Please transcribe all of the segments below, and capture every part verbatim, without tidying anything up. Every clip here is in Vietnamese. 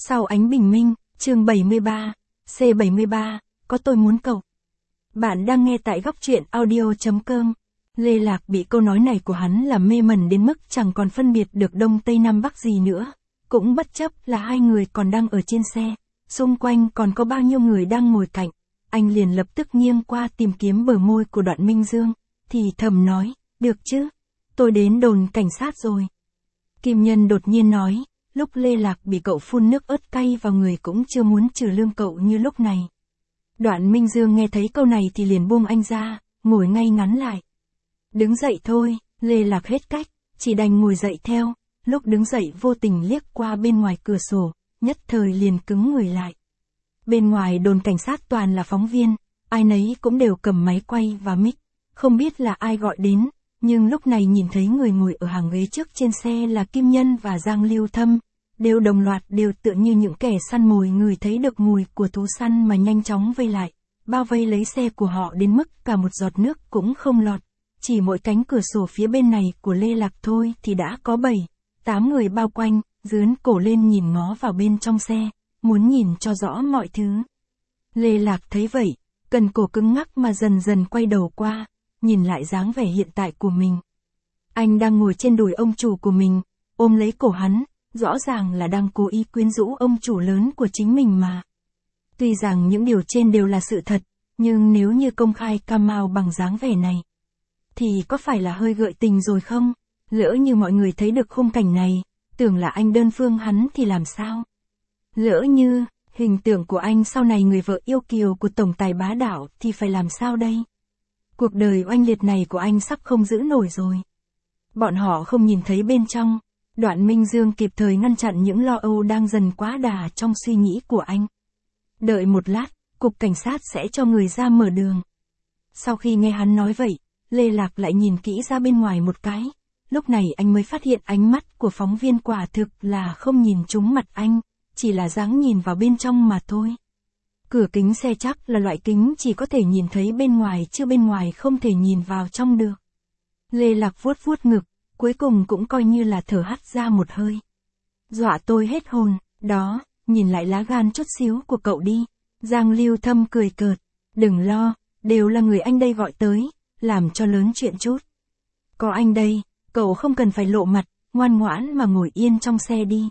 Sau ánh bình minh, chương bảy mươi ba, C bảy mươi ba, có tôi muốn cậu. Bạn đang nghe tại góc truyện audio chấm com. Lê Lạc bị câu nói này của hắn làm mê mẩn đến mức chẳng còn phân biệt được đông tây nam bắc gì nữa. Cũng bất chấp là hai người còn đang ở trên xe, xung quanh còn có bao nhiêu người đang ngồi cạnh. Anh liền lập tức nghiêng qua tìm kiếm bờ môi của Đoạn Minh Dương, thì thầm nói, được chứ, tôi đến đồn cảnh sát rồi. Kim Nhân đột nhiên nói, lúc Lê Lạc bị cậu phun nước ớt cay vào người cũng chưa muốn trừ lương cậu như lúc này. Đoạn Minh Dương nghe thấy câu này thì liền buông anh ra, ngồi ngay ngắn lại. Đứng dậy thôi, Lê Lạc hết cách, chỉ đành ngồi dậy theo, lúc đứng dậy vô tình liếc qua bên ngoài cửa sổ, nhất thời liền cứng người lại. Bên ngoài đồn cảnh sát toàn là phóng viên, ai nấy cũng đều cầm máy quay và mic, không biết là ai gọi đến, nhưng lúc này nhìn thấy người ngồi ở hàng ghế trước trên xe là Kim Nhân và Giang Lưu Thâm, đều đồng loạt đều tựa như những kẻ săn mồi người thấy được mùi của thú săn mà nhanh chóng vây lại, bao vây lấy xe của họ đến mức cả một giọt nước cũng không lọt. Chỉ mỗi cánh cửa sổ phía bên này của Lê Lạc thôi thì đã có bảy, tám người bao quanh, dướn cổ lên nhìn ngó vào bên trong xe, muốn nhìn cho rõ mọi thứ. Lê Lạc thấy vậy, cần cổ cứng ngắc mà dần dần quay đầu qua, nhìn lại dáng vẻ hiện tại của mình. Anh đang ngồi trên đùi ông chủ của mình, ôm lấy cổ hắn, rõ ràng là đang cố ý quyến rũ ông chủ lớn của chính mình mà. Tuy rằng những điều trên đều là sự thật, nhưng nếu như công khai cam mau bằng dáng vẻ này, thì có phải là hơi gợi tình rồi không? Lỡ như mọi người thấy được khung cảnh này, tưởng là anh đơn phương hắn thì làm sao? Lỡ như, hình tượng của anh sau này người vợ yêu kiều của tổng tài bá đạo thì phải làm sao đây? Cuộc đời oanh liệt này của anh sắp không giữ nổi rồi. Bọn họ không nhìn thấy bên trong. Đoạn Minh Dương kịp thời ngăn chặn những lo âu đang dần quá đà trong suy nghĩ của anh. Đợi một lát, cục cảnh sát sẽ cho người ra mở đường. Sau khi nghe hắn nói vậy, Lê Lạc lại nhìn kỹ ra bên ngoài một cái. Lúc này anh mới phát hiện ánh mắt của phóng viên quả thực là không nhìn trúng mặt anh, chỉ là dáng nhìn vào bên trong mà thôi. Cửa kính xe chắc là loại kính chỉ có thể nhìn thấy bên ngoài chứ bên ngoài không thể nhìn vào trong được. Lê Lạc vuốt vuốt ngực, cuối cùng cũng coi như là thở hắt ra một hơi. Dọa tôi hết hồn, đó, nhìn lại lá gan chút xíu của cậu đi. Giang Lưu Thâm cười cợt, đừng lo, đều là người anh đây gọi tới, làm cho lớn chuyện chút. Có anh đây, cậu không cần phải lộ mặt, ngoan ngoãn mà ngồi yên trong xe đi.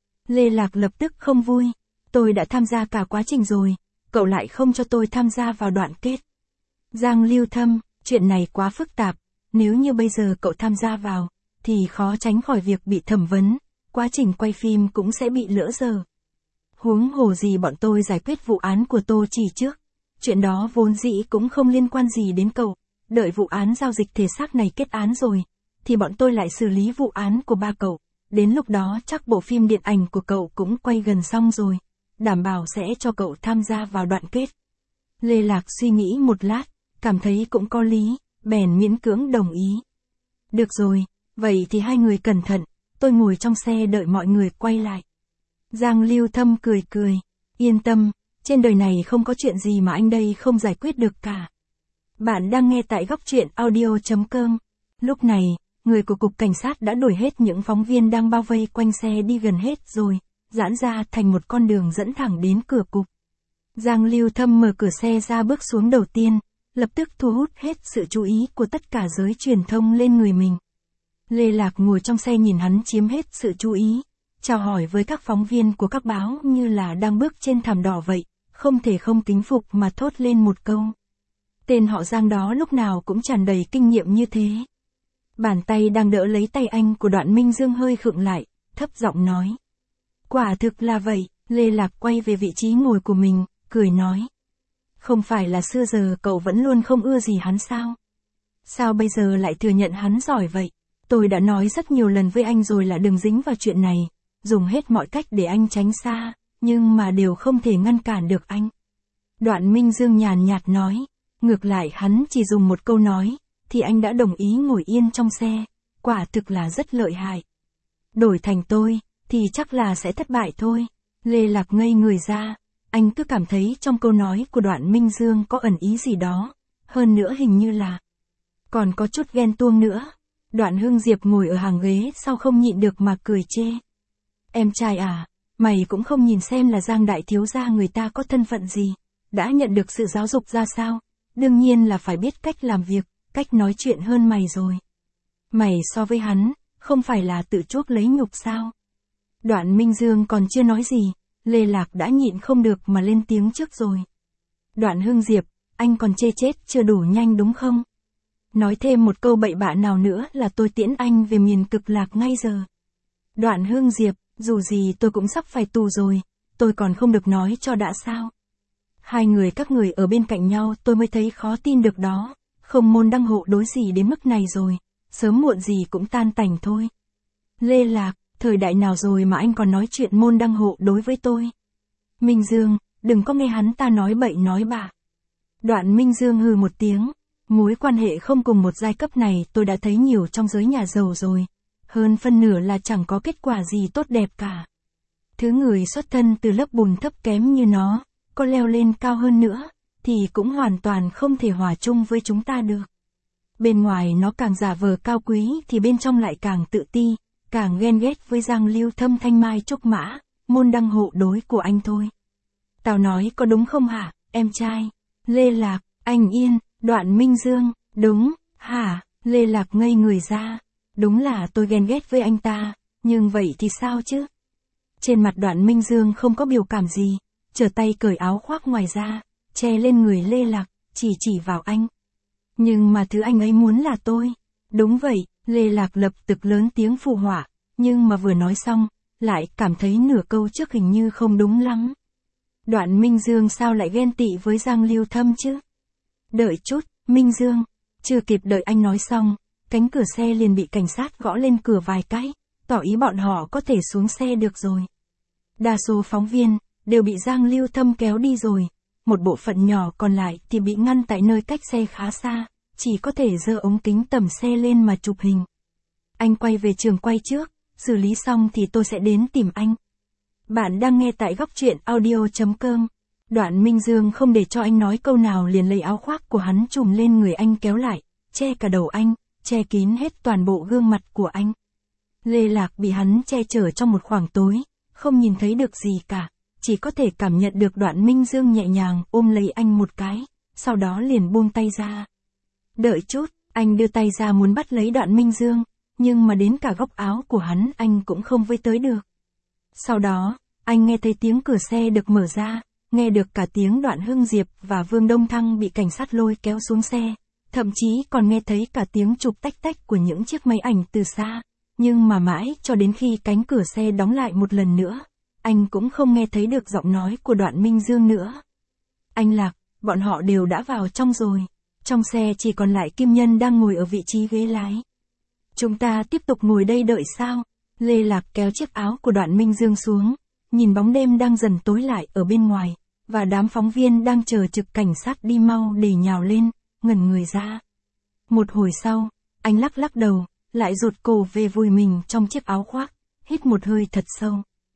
Lê Lạc lập tức không vui, tôi đã tham gia cả quá trình rồi, cậu lại không cho tôi tham gia vào đoạn kết. Giang Lưu Thâm, chuyện này quá phức tạp, nếu như bây giờ cậu tham gia vào, thì khó tránh khỏi việc bị thẩm vấn, quá trình quay phim cũng sẽ bị lỡ giờ. Huống hồ gì bọn tôi giải quyết vụ án của Tô Chỉ trước, chuyện đó vốn dĩ cũng không liên quan gì đến cậu, đợi vụ án giao dịch thể xác này kết án rồi, thì bọn tôi lại xử lý vụ án của ba cậu, đến lúc đó chắc bộ phim điện ảnh của cậu cũng quay gần xong rồi, đảm bảo sẽ cho cậu tham gia vào đoạn kết. Lê Lạc suy nghĩ một lát, cảm thấy cũng có lý, bèn miễn cưỡng đồng ý. Được rồi, vậy thì hai người cẩn thận, tôi ngồi trong xe đợi mọi người quay lại. Giang Lưu Thâm cười cười, yên tâm, trên đời này không có chuyện gì mà anh đây không giải quyết được cả. Bạn đang nghe tại góc truyện audio chấm com. Lúc này, người của cục cảnh sát đã đuổi hết những phóng viên đang bao vây quanh xe đi gần hết rồi, giãn ra thành một con đường dẫn thẳng đến cửa cục. Giang Lưu Thâm mở cửa xe ra bước xuống đầu tiên, lập tức thu hút hết sự chú ý của tất cả giới truyền thông lên người mình. Lê Lạc ngồi trong xe nhìn hắn chiếm hết sự chú ý, chào hỏi với các phóng viên của các báo như là đang bước trên thảm đỏ vậy, không thể không kính phục mà thốt lên một câu. Tên họ Giang đó lúc nào cũng tràn đầy kinh nghiệm như thế. Bàn tay đang đỡ lấy tay anh của Đoạn Minh Dương hơi khựng lại, thấp giọng nói. Quả thực là vậy, Lê Lạc quay về vị trí ngồi của mình, cười nói. Không phải là xưa giờ cậu vẫn luôn không ưa gì hắn sao? Sao bây giờ lại thừa nhận hắn giỏi vậy? Tôi đã nói rất nhiều lần với anh rồi là đừng dính vào chuyện này, dùng hết mọi cách để anh tránh xa, nhưng mà đều không thể ngăn cản được anh. Đoạn Minh Dương nhàn nhạt nói, ngược lại hắn chỉ dùng một câu nói, thì anh đã đồng ý ngồi yên trong xe, quả thực là rất lợi hại. Đổi thành tôi, thì chắc là sẽ thất bại thôi. Lê Lạc ngây người ra, anh cứ cảm thấy trong câu nói của Đoạn Minh Dương có ẩn ý gì đó, hơn nữa hình như là còn có chút ghen tuông nữa. Đoạn Hưng Diệp ngồi ở hàng ghế sau không nhịn được mà cười chê. Em trai à, Mày cũng không nhìn xem là Giang đại thiếu gia người ta có thân phận gì, đã nhận được sự giáo dục ra sao, đương nhiên là phải biết cách làm việc, cách nói chuyện hơn mày rồi. Mày so với hắn, không phải là tự chuốc lấy nhục sao? Đoạn Minh Dương còn chưa nói gì, Lê Lạc đã nhịn không được mà lên tiếng trước rồi. Đoạn Hưng Diệp, anh còn chê chết chưa đủ nhanh đúng không? Nói thêm một câu bậy bạ nào nữa là tôi tiễn anh về miền Cực Lạc ngay giờ. Đoạn Hưng Diệp, dù gì tôi cũng sắp phải tù rồi, tôi còn không được nói cho đã sao? Hai người các người ở bên cạnh nhau tôi mới thấy khó tin được đó, không môn đăng hộ đối gì đến mức này rồi, sớm muộn gì cũng tan tành thôi. Lê Lạc, thời đại nào rồi mà anh còn nói chuyện môn đăng hộ đối với tôi? Minh Dương, đừng có nghe hắn ta nói bậy nói bạ. Đoạn Minh Dương hừ một tiếng, mối quan hệ không cùng một giai cấp này tôi đã thấy nhiều trong giới nhà giàu rồi, hơn phân nửa là chẳng có kết quả gì tốt đẹp cả. Thứ người xuất thân từ lớp bùn thấp kém như nó, có leo lên cao hơn nữa, thì cũng hoàn toàn không thể hòa chung với chúng ta được. Bên ngoài nó càng giả vờ cao quý thì bên trong lại càng tự ti, càng ghen ghét với Giang Lưu Thâm Thanh Mai Trúc Mã, môn đăng hộ đối của anh thôi. Tao nói có đúng không hả, em trai? Lê Lạc, anh yên, Đoạn Minh Dương, đúng, hả? Lê Lạc ngây người ra. Đúng là tôi ghen ghét với anh ta, nhưng vậy thì sao chứ? Trên mặt Đoạn Minh Dương không có biểu cảm gì, trở tay cởi áo khoác ngoài ra, che lên người Lê Lạc, chỉ chỉ vào anh. Nhưng mà thứ anh ấy muốn là tôi. Đúng vậy, Lê Lạc lập tức lớn tiếng phụ họa, nhưng mà vừa nói xong, lại cảm thấy nửa câu trước hình như không đúng lắm. Đoạn Minh Dương sao lại ghen tị với Giang Lưu Thâm chứ? Đợi chút, Minh Dương, chưa kịp đợi anh nói xong, cánh cửa xe liền bị cảnh sát gõ lên cửa vài cái, tỏ ý bọn họ có thể xuống xe được rồi. Đa số phóng viên đều bị Giang Lưu Thâm kéo đi rồi, một bộ phận nhỏ còn lại thì bị ngăn tại nơi cách xe khá xa, chỉ có thể giơ ống kính tầm xe lên mà chụp hình. Anh quay về trường quay trước, xử lý xong thì tôi sẽ đến tìm anh. Bạn đang nghe tại góc truyện audio chấm com. Đoạn Minh Dương không để cho anh nói câu nào liền lấy áo khoác của hắn trùm lên người anh kéo lại, che cả đầu anh, che kín hết toàn bộ gương mặt của anh. Lê Lạc bị hắn che chở trong một khoảng tối, không nhìn thấy được gì cả, chỉ có thể cảm nhận được Đoạn Minh Dương nhẹ nhàng ôm lấy anh một cái, sau đó liền buông tay ra. Đợi chút, anh đưa tay ra muốn bắt lấy Đoạn Minh Dương, nhưng mà đến cả góc áo của hắn anh cũng không với tới được. Sau đó, anh nghe thấy tiếng cửa xe được mở ra, nghe được cả tiếng Đoạn Hưng Diệp và Vương Đông Thăng bị cảnh sát lôi kéo xuống xe, thậm chí còn nghe thấy cả tiếng chụp tách tách của những chiếc máy ảnh từ xa, nhưng mà mãi cho đến khi cánh cửa xe đóng lại một lần nữa, anh cũng không nghe thấy được giọng nói của Đoạn Minh Dương nữa. Anh Lạc, bọn họ đều đã vào trong rồi, trong xe chỉ còn lại Kim Nhân đang ngồi ở vị trí ghế lái. Chúng ta tiếp tục ngồi đây đợi sao? Lê Lạc kéo chiếc áo của Đoạn Minh Dương xuống, nhìn bóng đêm đang dần tối lại ở bên ngoài, và đám phóng viên đang chờ trực cảnh sát đi mau để nhào lên, ngẩn người ra. Một hồi sau, anh lắc lắc đầu, lại rụt cổ về vùi mình trong chiếc áo khoác, hít một hơi thật sâu.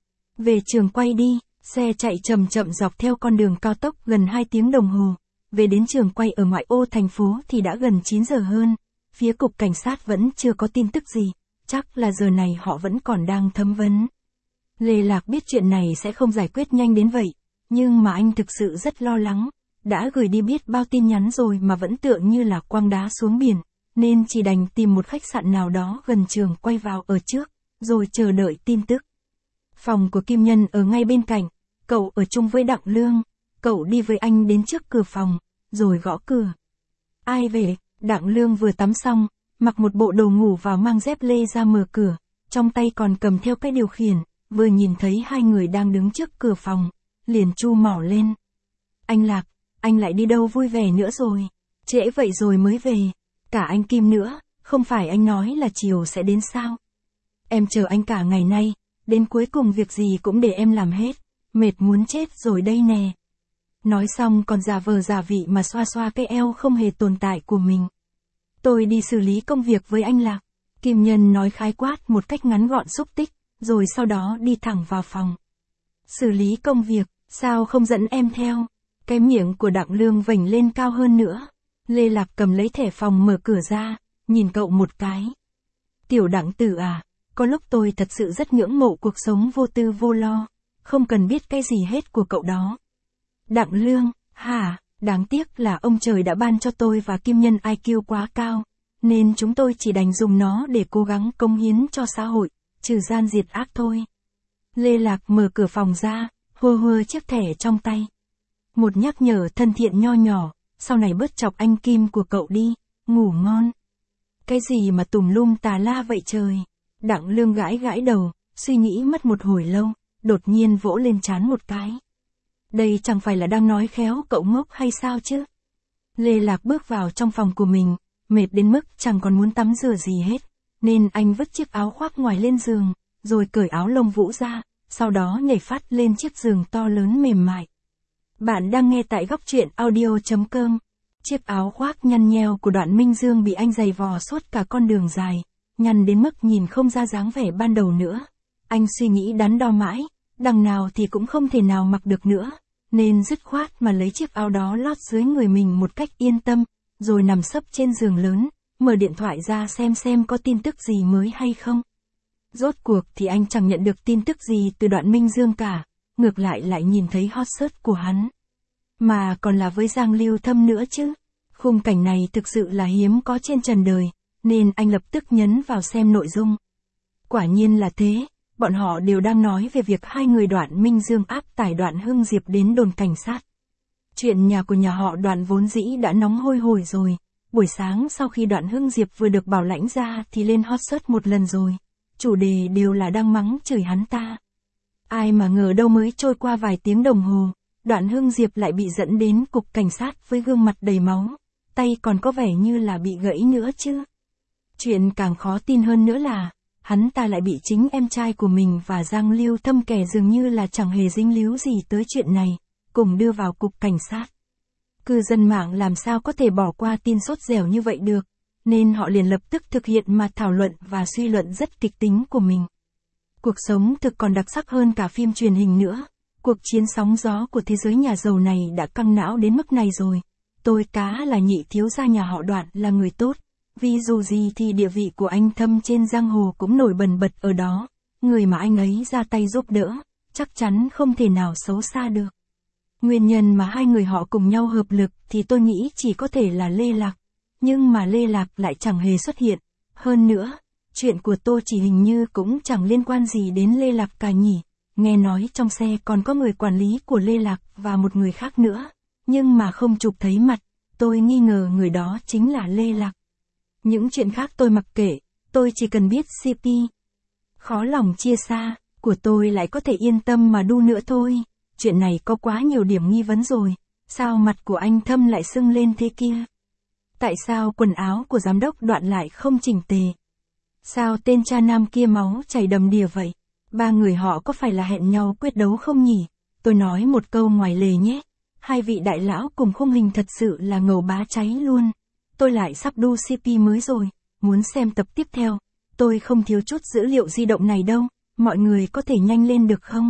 Về trường quay đi, xe chạy chậm chậm dọc theo con đường cao tốc gần hai tiếng đồng hồ, về đến trường quay ở ngoại ô thành phố thì đã gần chín giờ hơn, phía cục cảnh sát vẫn chưa có tin tức gì, chắc là giờ này họ vẫn còn đang thẩm vấn. Lê Lạc biết chuyện này sẽ không giải quyết nhanh đến vậy, nhưng mà anh thực sự rất lo lắng, đã gửi đi biết bao tin nhắn rồi mà vẫn tựa như là quăng đá xuống biển, nên chỉ đành tìm một khách sạn nào đó gần trường quay vào ở trước, rồi chờ đợi tin tức. Phòng của Kim Nhân ở ngay bên cạnh, cậu ở chung với Đặng Lương, cậu đi với anh đến trước cửa phòng, rồi gõ cửa. Ai về? Đặng Lương vừa tắm xong, mặc một bộ đồ ngủ vào mang dép lê ra mở cửa, trong tay còn cầm theo cái điều khiển, vừa nhìn thấy hai người đang đứng trước cửa phòng, liền chu mỏ lên. Anh Lạc, anh lại đi đâu vui vẻ nữa rồi? Trễ vậy rồi mới về, cả anh Kim nữa, không phải anh nói là chiều sẽ đến sao? Em chờ anh cả ngày nay, đến cuối cùng việc gì cũng để em làm hết, mệt muốn chết rồi đây nè. Nói xong còn giả vờ giả vị mà xoa xoa cái eo không hề tồn tại của mình. Tôi đi xử lý công việc với anh Lạc. Kim Nhân nói khái quát một cách ngắn gọn xúc tích, rồi sau đó đi thẳng vào phòng. Xử lý công việc, sao không dẫn em theo? Cái miệng của Đặng Lương vểnh lên cao hơn nữa. Lê Lạc cầm lấy thẻ phòng mở cửa ra, nhìn cậu một cái. Tiểu Đặng tử à, có lúc tôi thật sự rất ngưỡng mộ cuộc sống vô tư vô lo. không cần biết cái gì hết của cậu đó. Đặng Lương, hả, đáng tiếc là ông trời đã ban cho tôi và Kim Nhân i kiu quá cao, nên chúng tôi chỉ đành dùng nó để cố gắng cống hiến cho xã hội, trừ gian diệt ác thôi. Lê Lạc mở cửa phòng ra, hơ hơ chiếc thẻ trong tay. Một nhắc nhở thân thiện nho nhỏ, sau này bớt chọc anh Kim của cậu đi, ngủ ngon. Cái gì mà tùm lum tà la vậy trời? Đặng Lương gãi gãi đầu, suy nghĩ mất một hồi lâu, đột nhiên vỗ lên trán một cái. Đây chẳng phải là đang nói khéo cậu ngốc hay sao chứ? Lê Lạc bước vào trong phòng của mình, mệt đến mức chẳng còn muốn tắm rửa gì hết, nên anh vứt chiếc áo khoác ngoài lên giường, rồi cởi áo lông vũ ra, sau đó nhảy phát lên chiếc giường to lớn mềm mại. Bạn đang nghe tại góc truyện audio chấm com. Chiếc áo khoác nhăn nheo của Đoạn Minh Dương bị anh giày vò suốt cả con đường dài, nhăn đến mức nhìn không ra dáng vẻ ban đầu nữa. Anh suy nghĩ đắn đo mãi, đằng nào thì cũng không thể nào mặc được nữa, nên dứt khoát mà lấy chiếc áo đó lót dưới người mình một cách yên tâm, rồi nằm sấp trên giường lớn, mở điện thoại ra xem xem có tin tức gì mới hay không. Rốt cuộc thì anh chẳng nhận được tin tức gì từ Đoạn Minh Dương cả, ngược lại lại nhìn thấy hot search của hắn. Mà còn là với Giang Lưu Thâm nữa chứ. Khung cảnh này thực sự là hiếm có trên trần đời, nên anh lập tức nhấn vào xem nội dung. Quả nhiên là thế, bọn họ đều đang nói về việc hai người Đoạn Minh Dương áp tải Đoạn Hưng Diệp đến đồn cảnh sát. Chuyện nhà của nhà họ Đoạn vốn dĩ đã nóng hôi hổi rồi, buổi sáng sau khi Đoạn Hưng Diệp vừa được bảo lãnh ra thì lên hot search một lần rồi, chủ đề đều là đang mắng chửi hắn ta. Ai mà ngờ đâu mới trôi qua vài tiếng đồng hồ, Đoạn Hưng Diệp lại bị dẫn đến cục cảnh sát với gương mặt đầy máu, tay còn có vẻ như là bị gãy nữa chứ. Chuyện càng khó tin hơn nữa là, hắn ta lại bị chính em trai của mình và Giang Lưu Thâm kẻ dường như là chẳng hề dính líu gì tới chuyện này, cùng đưa vào cục cảnh sát. Cư dân mạng làm sao có thể bỏ qua tin sốt dẻo như vậy được, nên họ liền lập tức thực hiện mà thảo luận và suy luận rất kịch tính của mình. Cuộc sống thực còn đặc sắc hơn cả phim truyền hình nữa. Cuộc chiến sóng gió của thế giới nhà giàu này đã căng não đến mức này rồi. Tôi cá là nhị thiếu gia nhà họ Đoạn là người tốt. Vì dù gì thì địa vị của anh Thâm trên giang hồ cũng nổi bần bật ở đó. Người mà anh ấy ra tay giúp đỡ, chắc chắn không thể nào xấu xa được. Nguyên nhân mà hai người họ cùng nhau hợp lực thì tôi nghĩ chỉ có thể là Lê Lạc. Nhưng mà Lê Lạc lại chẳng hề xuất hiện. Hơn nữa, chuyện của tôi chỉ hình như cũng chẳng liên quan gì đến Lê Lạc cả nhỉ. Nghe nói trong xe còn có người quản lý của Lê Lạc và một người khác nữa, nhưng mà không chụp thấy mặt, tôi nghi ngờ người đó chính là Lê Lạc. Những chuyện khác tôi mặc kệ, tôi chỉ cần biết xê pê. Khó lòng chia xa, của tôi lại có thể yên tâm mà đu nữa thôi, chuyện này có quá nhiều điểm nghi vấn rồi, sao mặt của anh Thâm lại sưng lên thế kia? Tại sao quần áo của giám đốc Đoạn lại không chỉnh tề? Sao tên cha nam kia máu chảy đầm đìa vậy? Ba người họ có phải là hẹn nhau quyết đấu không nhỉ? Tôi nói một câu ngoài lề nhé. Hai vị đại lão cùng khung hình thật sự là ngầu bá cháy luôn. Tôi lại sắp đu xê pê mới rồi, muốn xem tập tiếp theo. Tôi không thiếu chút dữ liệu di động này đâu, mọi người có thể nhanh lên được không?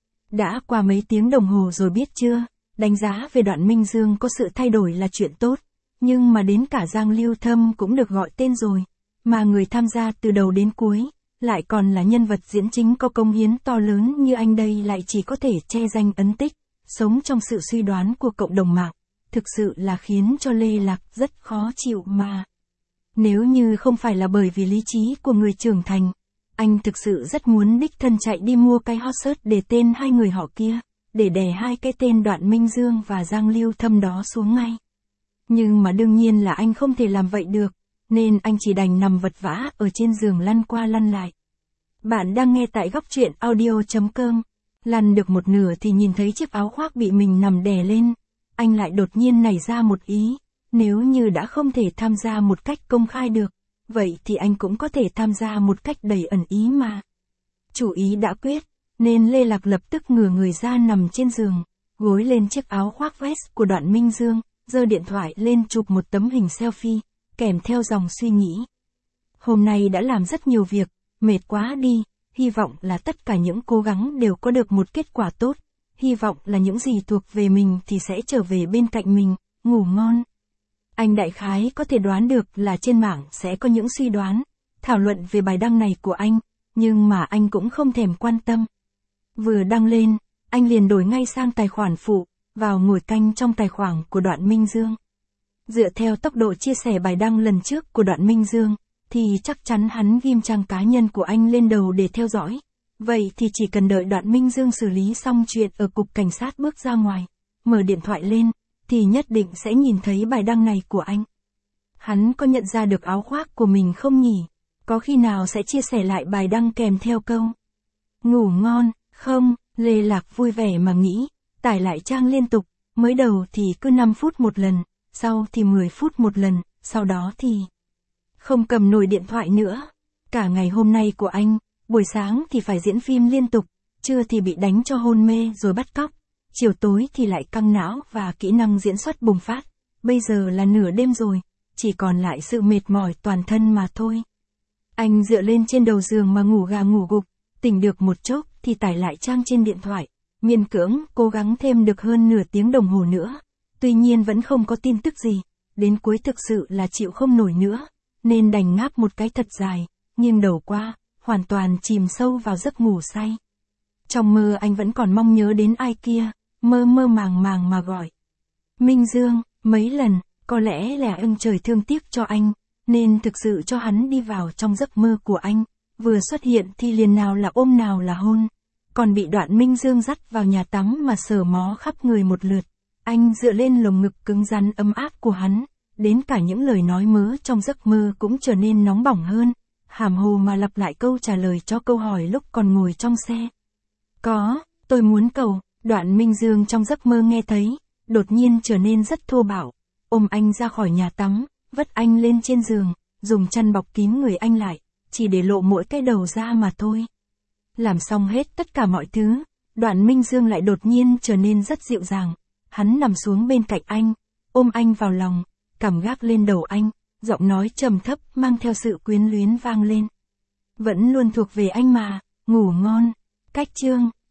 Đã qua mấy tiếng đồng hồ rồi biết chưa? Đánh giá về Đoạn Minh Dương có sự thay đổi là chuyện tốt, nhưng mà đến cả Giang Lưu Thâm cũng được gọi tên rồi, mà người tham gia từ đầu đến cuối, lại còn là nhân vật diễn chính có công hiến to lớn như anh đây lại chỉ có thể che danh ấn tích, sống trong sự suy đoán của cộng đồng mạng, thực sự là khiến cho Lê Lạc rất khó chịu mà. Nếu như không phải là bởi vì lý trí của người trưởng thành, anh thực sự rất muốn đích thân chạy đi mua cái hot search để tên hai người họ kia, để đè hai cái tên Đoạn Minh Dương và Giang Lưu Thâm đó xuống ngay. Nhưng mà đương nhiên là anh không thể làm vậy được, nên anh chỉ đành nằm vật vã ở trên giường lăn qua lăn lại. Bạn đang nghe tại góc truyện audio chấm com. Lăn được một nửa thì nhìn thấy chiếc áo khoác bị mình nằm đè lên. Anh lại đột nhiên nảy ra một ý, nếu như đã không thể tham gia một cách công khai được, vậy thì anh cũng có thể tham gia một cách đầy ẩn ý mà. Chủ ý đã quyết, nên Lê Lạc lập tức ngửa người ra nằm trên giường, gối lên chiếc áo khoác vest của Đoạn Minh Dương, giơ điện thoại lên chụp một tấm hình selfie, kèm theo dòng suy nghĩ. Hôm nay đã làm rất nhiều việc, mệt quá đi, hy vọng là tất cả những cố gắng đều có được một kết quả tốt, hy vọng là những gì thuộc về mình thì sẽ trở về bên cạnh mình, ngủ ngon. Anh đại khái có thể đoán được là trên mạng sẽ có những suy đoán, thảo luận về bài đăng này của anh, nhưng mà anh cũng không thèm quan tâm. Vừa đăng lên, anh liền đổi ngay sang tài khoản phụ, vào ngồi canh trong tài khoản của Đoạn Minh Dương. Dựa theo tốc độ chia sẻ bài đăng lần trước của Đoạn Minh Dương, thì chắc chắn hắn ghim trang cá nhân của anh lên đầu để theo dõi. Vậy thì chỉ cần đợi Đoạn Minh Dương xử lý xong chuyện ở cục cảnh sát bước ra ngoài, mở điện thoại lên, thì nhất định sẽ nhìn thấy bài đăng này của anh. Hắn có nhận ra được áo khoác của mình không nhỉ? Có khi nào sẽ chia sẻ lại bài đăng kèm theo câu ngủ ngon, không? Lê Lạc vui vẻ mà nghĩ, tải lại trang liên tục, mới đầu thì cứ năm phút một lần, sau thì mười phút một lần, sau đó thì không cầm nổi điện thoại nữa. Cả ngày hôm nay của anh, buổi sáng thì phải diễn phim liên tục, trưa thì bị đánh cho hôn mê rồi bắt cóc, chiều tối thì lại căng não và kỹ năng diễn xuất bùng phát. Bây giờ là nửa đêm rồi, chỉ còn lại sự mệt mỏi toàn thân mà thôi. Anh dựa lên trên đầu giường mà ngủ gà ngủ gục, tỉnh được một chốc thì tải lại trang trên điện thoại, miễn cưỡng cố gắng thêm được hơn nửa tiếng đồng hồ nữa. Tuy nhiên vẫn không có tin tức gì, đến cuối thực sự là chịu không nổi nữa, nên đành ngáp một cái thật dài, nghiêng đầu qua, hoàn toàn chìm sâu vào giấc ngủ say. Trong mơ anh vẫn còn mong nhớ đến ai kia, mơ mơ màng màng mà gọi Minh Dương, mấy lần, có lẽ là ưng trời thương tiếc cho anh, nên thực sự cho hắn đi vào trong giấc mơ của anh, vừa xuất hiện thì liền nào là ôm nào là hôn, còn bị Đoạn Minh Dương dắt vào nhà tắm mà sờ mó khắp người một lượt. Anh dựa lên lồng ngực cứng rắn ấm áp của hắn, đến cả những lời nói mớ trong giấc mơ cũng trở nên nóng bỏng hơn, hàm hồ mà lặp lại câu trả lời cho câu hỏi lúc còn ngồi trong xe. Có, tôi muốn cầu. Đoạn Minh Dương trong giấc mơ nghe thấy, đột nhiên trở nên rất thô bạo, ôm anh ra khỏi nhà tắm, vất anh lên trên giường, dùng chăn bọc kín người anh lại, chỉ để lộ mỗi cái đầu ra mà thôi. Làm xong hết tất cả mọi thứ, Đoạn Minh Dương lại đột nhiên trở nên rất dịu dàng, hắn nằm xuống bên cạnh anh, ôm anh vào lòng, cằm gác lên đầu anh, giọng nói trầm thấp mang theo sự quyến luyến vang lên. Vẫn luôn thuộc về anh mà, ngủ ngon. Cách chương